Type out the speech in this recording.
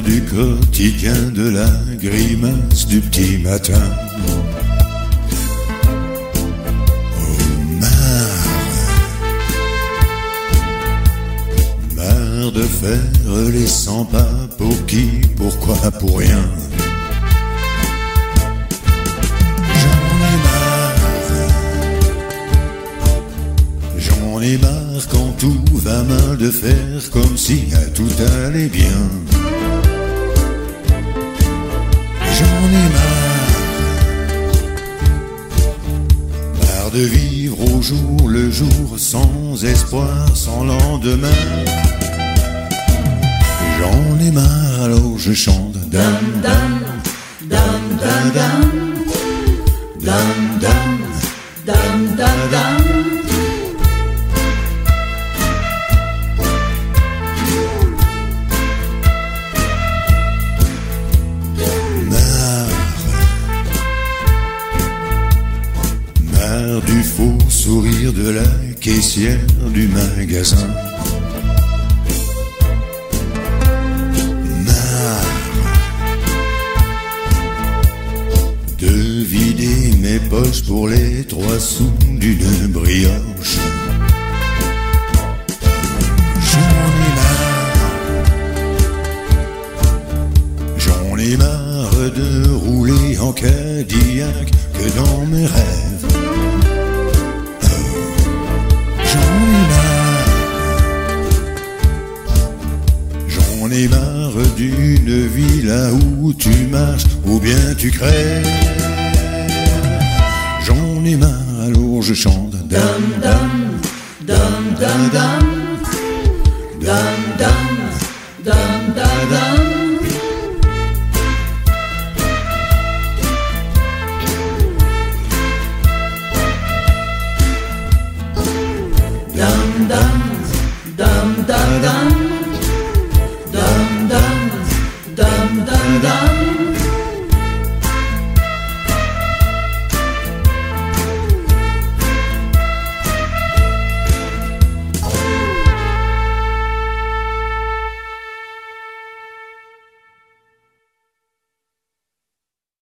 du quotidien, de la grimace du petit matin. Marre de faire les 100 pas, pour qui, pourquoi, pour rien. J'en ai marre quand tout va mal, de faire comme si tout allait bien. J'en ai marre de vivre au jour le jour, sans espoir, sans lendemain. J'en ai marre, alors je chante dam dam dam dam dam dam dam dam dam dam. Marre du faux sourire de la caissière du magasin. De vider mes poches pour les 3 sous d'une brioche. J'en ai marre de rouler en Cadillac que dans mes rêves. J'en ai marre d'une vie là où tu marches ou bien tu crèves. J'en ai marre, alors je chante dam dam dam dam dam dam dam.